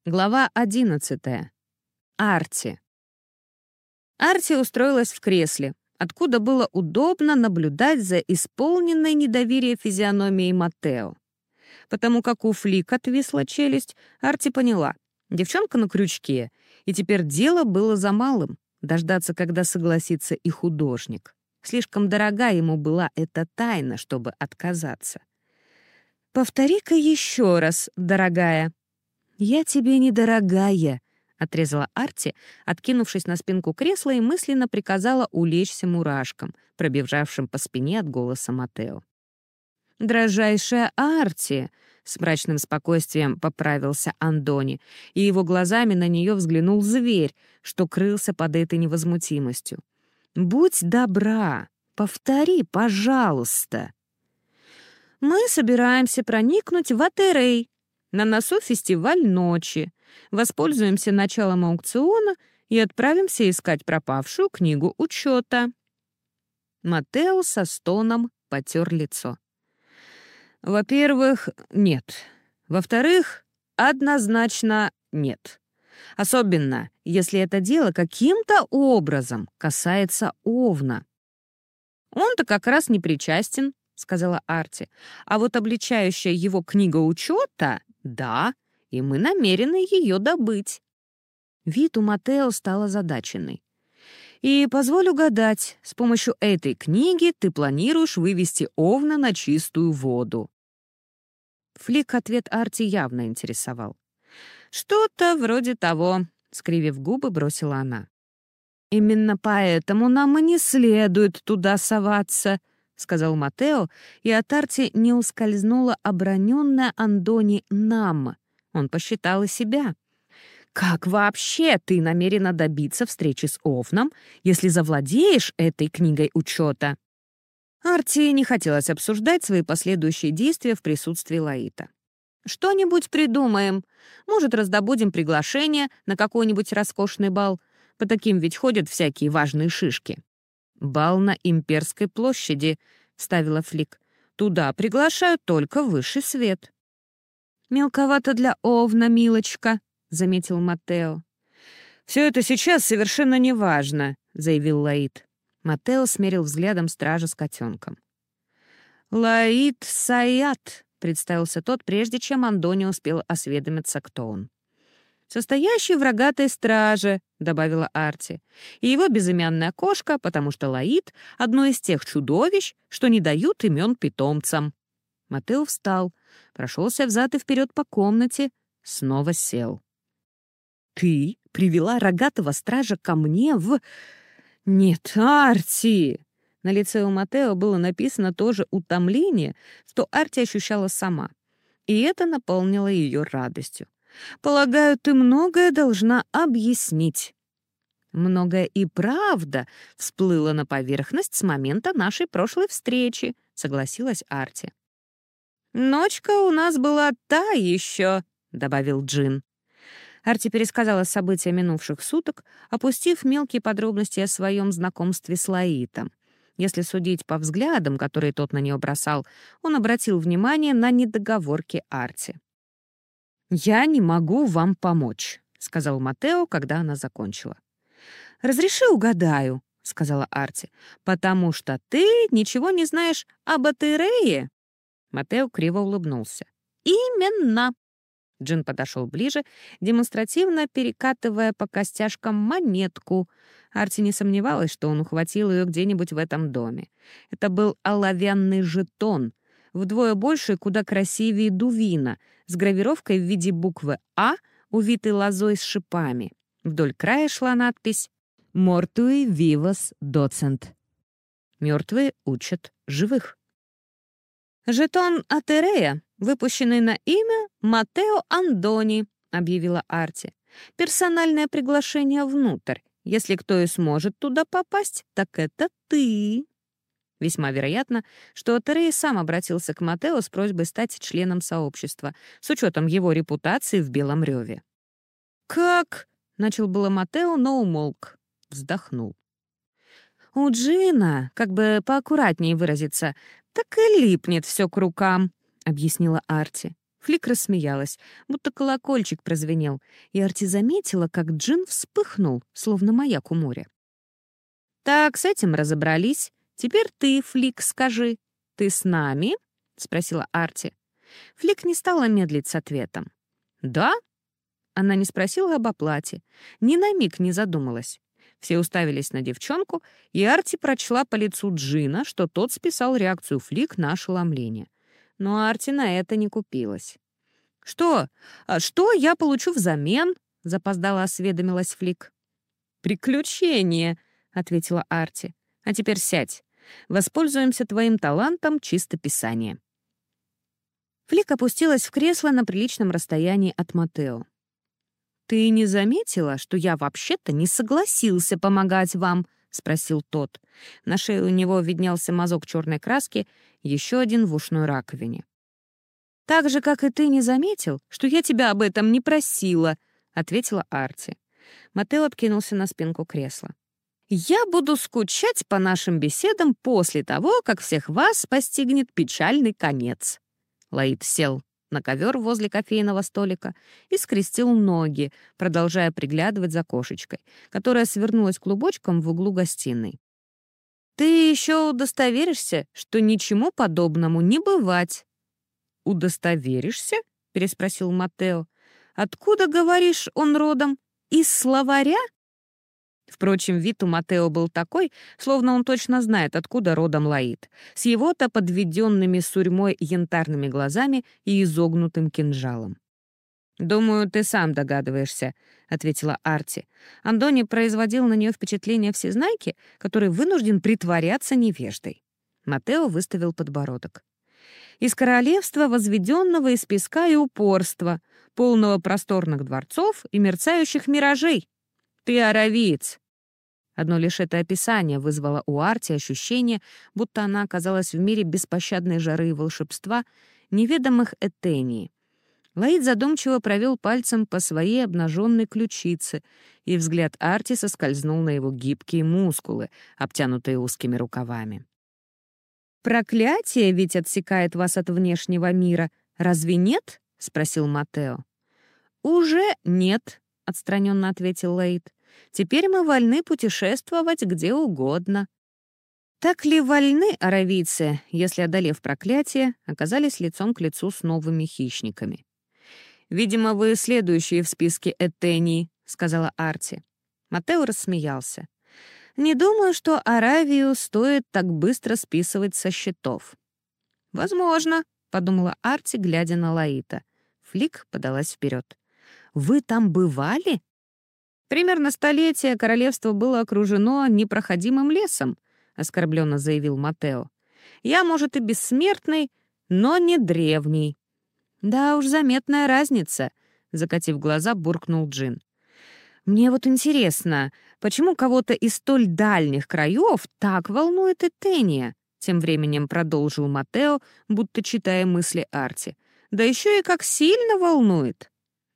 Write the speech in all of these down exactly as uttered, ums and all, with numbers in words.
Глава одиннадцатая. Арти. Арти устроилась в кресле, откуда было удобно наблюдать за исполненной недоверия физиономией Маттео. Потому как у Флик отвисла челюсть, Арти поняла — девчонка на крючке, и теперь дело было за малым — дождаться, когда согласится и художник. Слишком дорога ему была эта тайна, чтобы отказаться. «Повтори-ка еще раз, дорогая». «Я тебе недорогая», — отрезала Арти, откинувшись на спинку кресла, и мысленно приказала улечься мурашкам, пробежавшим по спине от голоса Маттео. «Дрожайшая Арти», — с мрачным спокойствием поправился Андони, и его глазами на нее взглянул зверь, что крылся под этой невозмутимостью. «Будь добра, повтори, пожалуйста». «Мы собираемся проникнуть в Атерей. На носу фестиваль ночи. Воспользуемся началом аукциона и отправимся искать пропавшую книгу учета». Маттео со стоном потер лицо. «Во-первых, нет. Во-вторых, однозначно нет. Особенно, если это дело каким-то образом касается Овна». «Он-то как раз не причастен», — сказала Арти. «А вот обличающая его книга учета, да, и мы намерены ее добыть». Вид у Маттео стал озадаченный. «И позволь угадать, с помощью этой книги ты планируешь вывести Овна на чистую воду». Флик ответ Арти явно интересовал. «Что-то вроде того», — скривив губы, бросила она. «Именно поэтому нам и не следует туда соваться», — сказал Маттео, и от Арти не ускользнула оброненная Андони «нам». Он посчитал и себя. «Как вообще ты намерена добиться встречи с Овном, если завладеешь этой книгой учета?» Арти не хотелось обсуждать свои последующие действия в присутствии Лаита. «Что-нибудь придумаем. Может, раздобудем приглашение на какой-нибудь роскошный бал. По таким ведь ходят всякие важные шишки». «Бал на Имперской площади», — вставила Флик. «Туда приглашают только высший свет». «Мелковато для Овна, милочка», — заметил Маттео. «Все это сейчас совершенно неважно», — заявил Лаит. Маттео смерил взглядом стража с котенком. «Лаит Саят», — представился тот, прежде чем Андони успел осведомиться, кто он. «Состоящий в рогатой страже», — добавила Арти, «и его безымянная кошка, потому что Лаит — одно из тех чудовищ, что не дают имен питомцам». Маттео встал, прошелся взад и вперед по комнате, снова сел. «Ты привела рогатого стража ко мне в...» «Нет, Арти!» На лице у Маттео было написано то же утомление, что Арти ощущала сама, и это наполнило ее радостью. «Полагаю, ты многое должна объяснить». «Многое и правда всплыло на поверхность с момента нашей прошлой встречи», — согласилась Арти. «Ночка у нас была та еще», — добавил Джин. Арти пересказала события минувших суток, опустив мелкие подробности о своем знакомстве с Лаитом. Если судить по взглядам, которые тот на нее бросал, он обратил внимание на недоговорки Арти. «Я не могу вам помочь», — сказал Маттео, когда она закончила. «Разреши угадаю», — сказала Арти, «потому что ты ничего не знаешь об Атерее». Маттео криво улыбнулся. «Именно». Джин подошел ближе, демонстративно перекатывая по костяшкам монетку. Арти не сомневалась, что он ухватил ее где-нибудь в этом доме. Это был оловянный жетон, вдвое больше и куда красивее дувина, с гравировкой в виде буквы «А», увитой лозой с шипами. Вдоль края шла надпись «Mortui vivas docent». «Мертвые учат живых». «Жетон Атерея, выпущенный на имя Маттео Андони», — объявила Арти. «Персональное приглашение внутрь. Если кто и сможет туда попасть, так это ты». Весьма вероятно, что Атерей сам обратился к Маттео с просьбой стать членом сообщества, с учетом его репутации в Белом Реве. «Как?» — начал было Маттео, но умолк, вздохнул. «У Джина, как бы поаккуратнее выразиться, так и липнет все к рукам», — объяснила Арти. Флик рассмеялась, будто колокольчик прозвенел, и Арти заметила, как Джин вспыхнул, словно маяк у моря. «Так, с этим разобрались. Теперь ты, Флик, скажи. Ты с нами?» — спросила Арти. Флик не стала медлить с ответом. «Да?» Она не спросила об оплате, ни на миг не задумалась. Все уставились на девчонку, и Арти прочла по лицу Джина, что тот списал реакцию Флик на ошеломление. Но Арти на это не купилась. «Что? А что я получу взамен?» — запоздало осведомилась Флик. «Приключение», — ответила Арти. «А теперь сядь. Воспользуемся твоим талантом чистописания». Флик опустилась в кресло на приличном расстоянии от Матео. «Ты не заметила, что я вообще-то не согласился помогать вам?» — спросил тот. На шее у него виднелся мазок черной краски, еще один в ушной раковине. «Так же, как и ты не заметил, что я тебя об этом не просила», — ответила Арти. Матео откинулся на спинку кресла. «Я буду скучать по нашим беседам после того, как всех вас постигнет печальный конец». Лаид сел на ковер возле кофейного столика и скрестил ноги, продолжая приглядывать за кошечкой, которая свернулась клубочком в углу гостиной. «Ты еще удостоверишься, что ничему подобному не бывать». «Удостоверишься?» — переспросил Матео. «Откуда, говоришь, он родом? Из словаря?» Впрочем, вид у Матео был такой, словно он точно знает, откуда родом Лаид, с его-то подведенными сурьмой янтарными глазами и изогнутым кинжалом. «Думаю, ты сам догадываешься», — ответила Арти. Андони производил на нее впечатление всезнайки, который вынужден притворяться невеждой. Матео выставил подбородок. «Из королевства, возведенного из песка и упорства, полного просторных дворцов и мерцающих миражей. Ты аравиец». Одно лишь это описание вызвало у Арти ощущение, будто она оказалась в мире беспощадной жары и волшебства, неведомых Этении. Лаид задумчиво провел пальцем по своей обнаженной ключице, и взгляд Арти соскользнул на его гибкие мускулы, обтянутые узкими рукавами. «Проклятие ведь отсекает вас от внешнего мира, разве нет?» — спросил Матео. «Уже нет», — отстраненно ответил Лаид. «Теперь мы вольны путешествовать где угодно». Так ли вольны аравийцы, если, одолев проклятие, оказались лицом к лицу с новыми хищниками? «Видимо, вы следующие в списке Этении», — сказала Арти. Матео рассмеялся. «Не думаю, что Аравию стоит так быстро списывать со счетов». «Возможно», — подумала Арти, глядя на Лаита. Флик подалась вперед. «Вы там бывали?» «Примерно столетие королевство было окружено непроходимым лесом», — оскорбленно заявил Матео. «Я, может, и бессмертный, но не древний». «Да уж, заметная разница», — закатив глаза, буркнул Джин. «Мне вот интересно, почему кого-то из столь дальних краев так волнует Этения?» Тем временем продолжил Матео, будто читая мысли Арти. «Да еще и как сильно волнует!»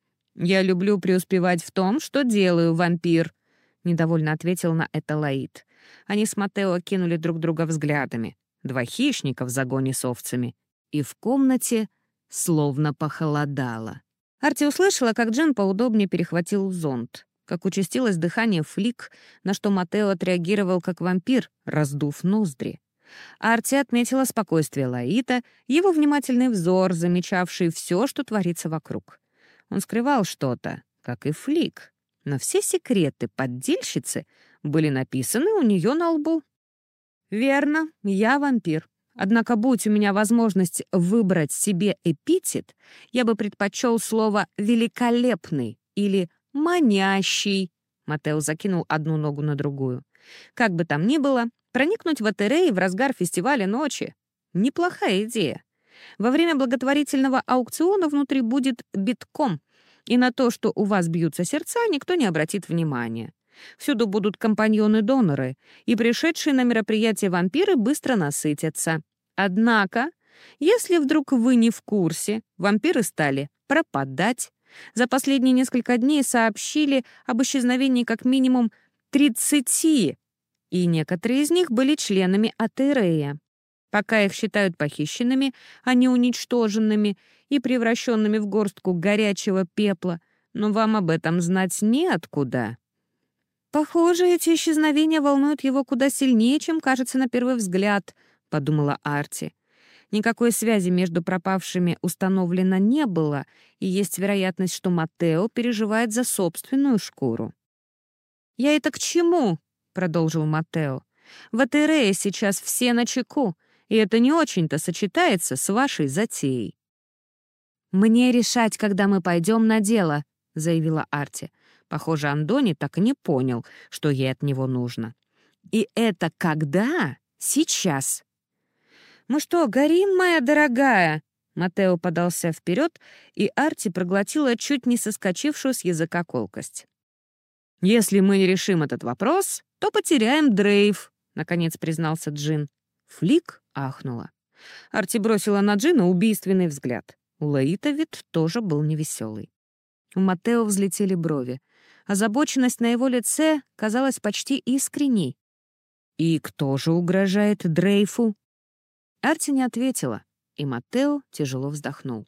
«Я люблю преуспевать в том, что делаю, вампир», — недовольно ответил на это Лаид. Они с Матео кинули друг друга взглядами. Два хищника в загоне с овцами. И в комнате словно похолодало. Арти услышала, как Джин поудобнее перехватил зонт, как участилось дыхание Флик, на что Матео отреагировал как вампир, раздув ноздри. Арти отметила спокойствие Лаита, его внимательный взор, замечавший все, что творится вокруг. Он скрывал что-то, как и Флик, но все секреты поддельщицы были написаны у нее на лбу. «Верно, я вампир. Однако, будь у меня возможность выбрать себе эпитет, я бы предпочел слово «великолепный» или «манящий». Матео закинул одну ногу на другую. Как бы там ни было, проникнуть в Атерей в разгар фестиваля ночи — неплохая идея. Во время благотворительного аукциона внутри будет битком, и на то, что у вас бьются сердца, никто не обратит внимания. Всюду будут компаньоны-доноры, и пришедшие на мероприятие вампиры быстро насытятся. Однако, если вдруг вы не в курсе, вампиры стали пропадать. За последние несколько дней сообщили об исчезновении как минимум тридцати, и некоторые из них были членами Атерея. Пока их считают похищенными, а не уничтоженными, и превращенными в горстку горячего пепла, но вам об этом знать неоткуда. «Похоже, эти исчезновения волнуют его куда сильнее, чем кажется на первый взгляд», — подумала Арти. Никакой связи между пропавшими установлено не было, и есть вероятность, что Маттео переживает за собственную шкуру. «Я это к чему?» — продолжил Маттео. «В Атерее сейчас все начеку, и это не очень-то сочетается с вашей затеей». «Мне решать, когда мы пойдем на дело», — заявила Арти. Похоже, Андони так и не понял, что ей от него нужно. «И это когда? Сейчас». «Мы что, горим, моя дорогая?» Маттео подался вперед, и Арти проглотила чуть не соскочившую с языка колкость. «Если мы не решим этот вопрос, то потеряем дрейф», — наконец признался Джин. Флик ахнула. Арти бросила на Джина убийственный взгляд. У Лаита вид тоже был невеселый. У Маттео взлетели брови. Озабоченность на его лице казалась почти искренней. «И кто же угрожает дрейфу?» Арти не ответила, и Маттео тяжело вздохнул.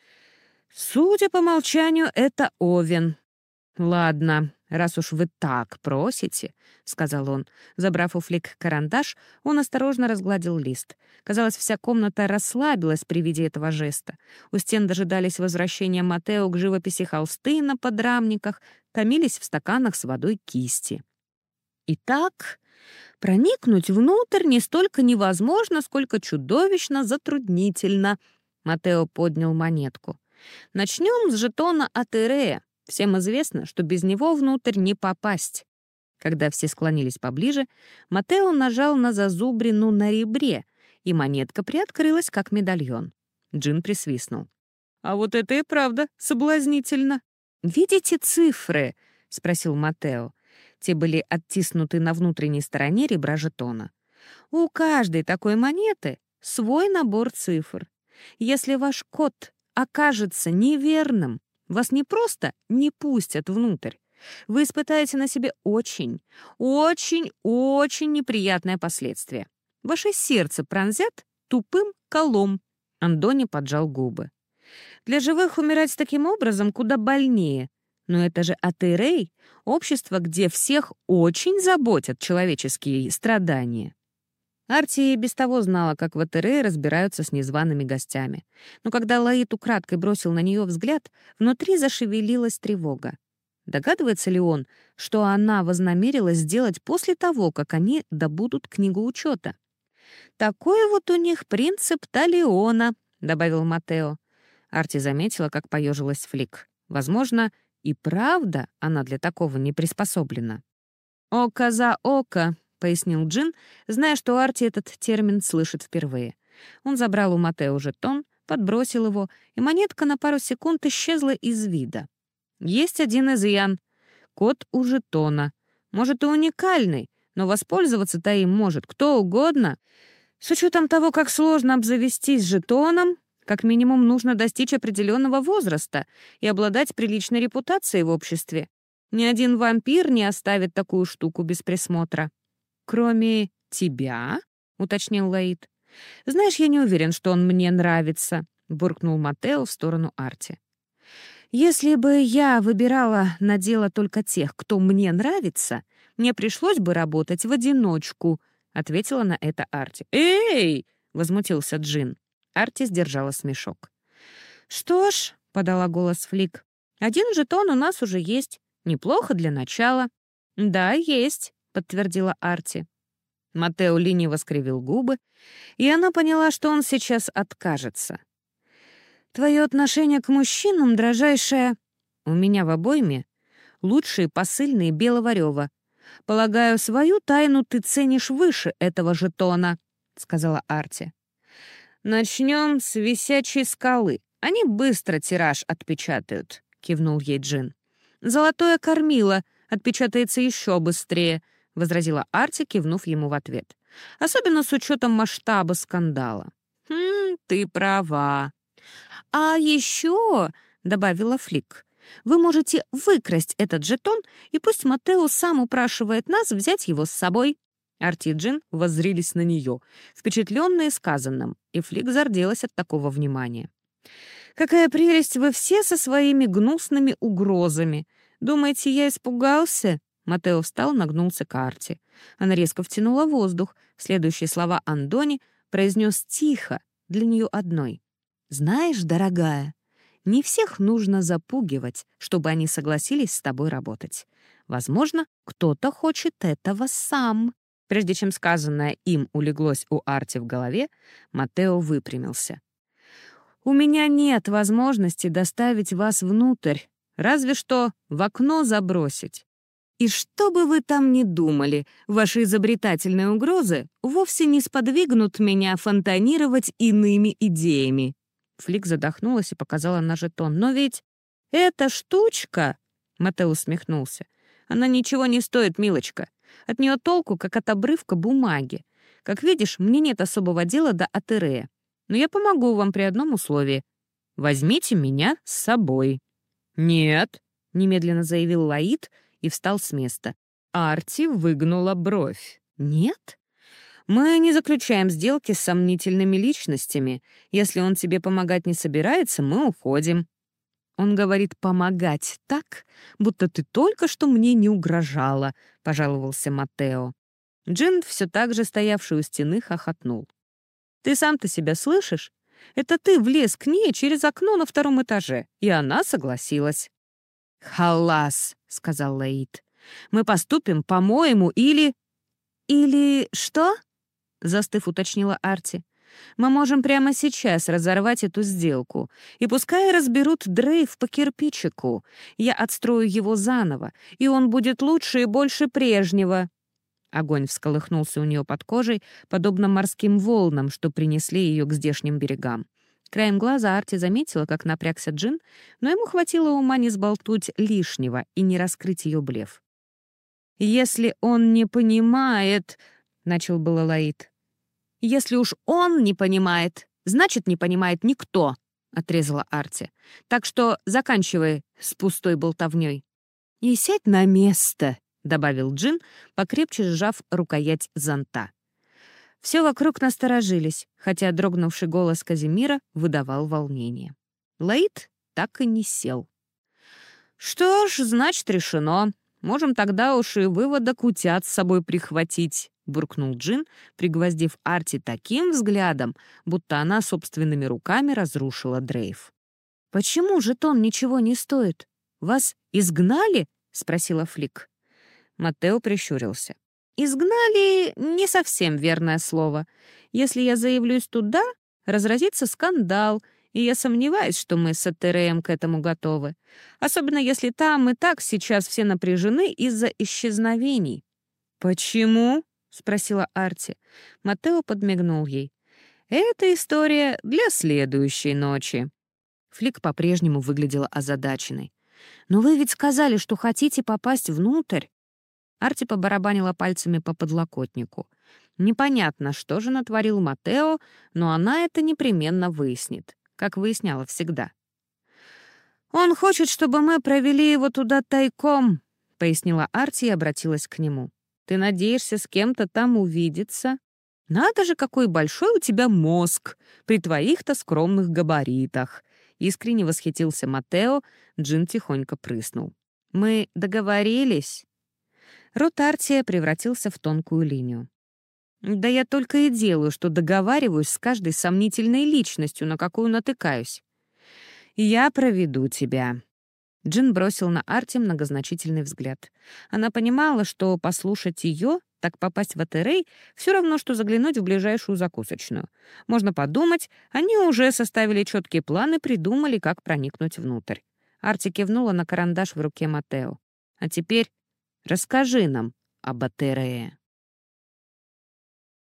«Судя по молчанию, это Овен. Ладно, раз уж вы так просите», — сказал он. Забрав у Флик карандаш, он осторожно разгладил лист. Казалось, вся комната расслабилась при виде этого жеста. У стен дожидались возвращения Маттео к живописи холсты на подрамниках, томились в стаканах с водой кисти. Итак, проникнуть внутрь не столько невозможно, сколько чудовищно затруднительно. Маттео поднял монетку. Начнем с жетона Атерея. Всем известно, что без него внутрь не попасть. Когда все склонились поближе, Маттео нажал на зазубрину на ребре, и монетка приоткрылась, как медальон. Джин присвистнул. «А вот это и правда соблазнительно». «Видите цифры?» — спросил Маттео. Те были оттиснуты на внутренней стороне ребра жетона. «У каждой такой монеты свой набор цифр. Если ваш код окажется неверным, вас не просто не пустят внутрь. Вы испытаете на себе очень, очень, очень неприятное последствие. Ваше сердце пронзят тупым колом». Андони поджал губы. «Для живых умирать таким образом куда больнее. Но это же Атерей, общество, где всех очень заботят человеческие страдания». Арти без того знала, как в Атерее разбираются с незваными гостями. Но когда Лаит украдкой бросил на нее взгляд, внутри зашевелилась тревога. Догадывается ли он, что она вознамерилась сделать после того, как они добудут книгу учета? «Такой вот у них принцип Талиона», — добавил Маттео. Арти заметила, как поежилась Флик. Возможно, и правда она для такого не приспособлена. «Око за око», — пояснил Джин, зная, что Арти этот термин слышит впервые. Он забрал у Маттео жетон, подбросил его, и монетка на пару секунд исчезла из вида. Есть один изъян. Код у жетона. Может, и уникальный, но воспользоваться-то им может кто угодно. С учетом того, как сложно обзавестись жетоном, как минимум нужно достичь определенного возраста и обладать приличной репутацией в обществе. Ни один вампир не оставит такую штуку без присмотра. «Кроме тебя?» — уточнил Лаит. «Знаешь, я не уверен, что он мне нравится», — буркнул Маттео в сторону Арти. «Если бы я выбирала на дело только тех, кто мне нравится, мне пришлось бы работать в одиночку», — ответила на это Арти. «Эй!» — возмутился Джин. Арти сдержала смешок. «Что ж», — подала голос Флик, — «один жетон у нас уже есть. Неплохо для начала». «Да, есть», — подтвердила Арти. Маттео лениво скривил губы, и она поняла, что он сейчас откажется. «Твое отношение к мужчинам, дрожайшее, у меня в обойме лучшие посыльные белого рёва. Полагаю, свою тайну ты ценишь выше этого жетона», — сказала Арти. «Начнем с висячей скалы. Они быстро тираж отпечатают», — кивнул ей Джин. «Золотое кормило отпечатается еще быстрее», — возразила Арти, кивнув ему в ответ. «Особенно с учетом масштаба скандала». «Хм, ты права». «А еще», — добавила Флик, — «вы можете выкрасть этот жетон, и пусть Маттео сам упрашивает нас взять его с собой». Арти и Джин воззрились на нее, впечатленные сказанным, и Флик зарделась от такого внимания. Какая прелесть вы все со своими гнусными угрозами! Думаете, я испугался?» Матео встал, нагнулся к Арти. Она резко втянула воздух. Следующие слова Андони произнес тихо, для нее одной. «Знаешь, дорогая, не всех нужно запугивать, чтобы они согласились с тобой работать. Возможно, кто-то хочет этого сам». Прежде чем сказанное им улеглось у Арти в голове, Матео выпрямился. «У меня нет возможности доставить вас внутрь, разве что в окно забросить. И что бы вы там ни думали, ваши изобретательные угрозы вовсе не сподвигнут меня фонтанировать иными идеями». Флик задохнулась и показала на жетон. «Но ведь эта штучка...» Матео усмехнулся. «Она ничего не стоит, милочка. От нее толку, как от обрывка бумаги. Как видишь, мне нет особого дела до Атерея. Но я помогу вам при одном условии. Возьмите меня с собой». «Нет», — немедленно заявил Лаид и встал с места. Арти выгнула бровь. «Нет? Мы не заключаем сделки с сомнительными личностями. Если он тебе помогать не собирается, мы уходим». «Он говорит помогать так, будто ты только что мне не угрожала», — пожаловался Матео. Джин, все так же стоявший у стены, хохотнул. «Ты сам-то себя слышишь? Это ты влез к ней через окно на втором этаже, и она согласилась». «Халас», — сказал Лаид. «Мы поступим, по-моему, или...» «Или что?» — застыв, уточнила Арти. «Мы можем прямо сейчас разорвать эту сделку, и пускай разберут дрейф по кирпичику. Я отстрою его заново, и он будет лучше и больше прежнего». Огонь всколыхнулся у нее под кожей, подобно морским волнам, что принесли ее к здешним берегам. Краем глаза Арти заметила, как напрягся Джин, но ему хватило ума не сболтуть лишнего и не раскрыть ее блеф. «Если он не понимает...» — начал было Лаид. «Если уж он не понимает, значит, не понимает никто», — отрезала Арти. «Так что заканчивай с пустой болтовней». «И сядь на место», — добавил Джин, покрепче сжав рукоять зонта. Все вокруг насторожились, хотя дрогнувший голос Казимира выдавал волнение. Лаид так и не сел. «Что ж, значит, решено. Можем тогда уж и выводок утят с собой прихватить», — буркнул Джин, пригвоздив Арти таким взглядом, будто она собственными руками разрушила дрейф. «Почему жетон ничего не стоит? Вас изгнали?» — спросила Флик. Матео прищурился. «Изгнали» — не совсем верное слово. Если я заявлюсь туда, разразится скандал, и я сомневаюсь, что мы с Атереем к этому готовы. Особенно если там и так сейчас все напряжены из-за исчезновений. «Почему?» — спросила Арти. Матео подмигнул ей. «Это история для следующей ночи». Флик по-прежнему выглядела озадаченной. «Но вы ведь сказали, что хотите попасть внутрь». Арти побарабанила пальцами по подлокотнику. Непонятно, что же натворил Матео, но она это непременно выяснит, как выясняла всегда. «Он хочет, чтобы мы провели его туда тайком», — пояснила Арти и обратилась к нему. «Ты надеешься с кем-то там увидеться? Надо же, какой большой у тебя мозг при твоих-то скромных габаритах!» Искренне восхитился Матео, Джин тихонько прыснул. «Мы договорились?» Рот Арти превратился в тонкую линию. «Да я только и делаю, что договариваюсь с каждой сомнительной личностью, на какую натыкаюсь. Я проведу тебя». Джин бросил на Арти многозначительный взгляд. Она понимала, что послушать ее, так попасть в Атерей, все равно, что заглянуть в ближайшую закусочную. Можно подумать, они уже составили четкие планы, придумали, как проникнуть внутрь. Арти кивнула на карандаш в руке Матео. «А теперь расскажи нам об Атерее».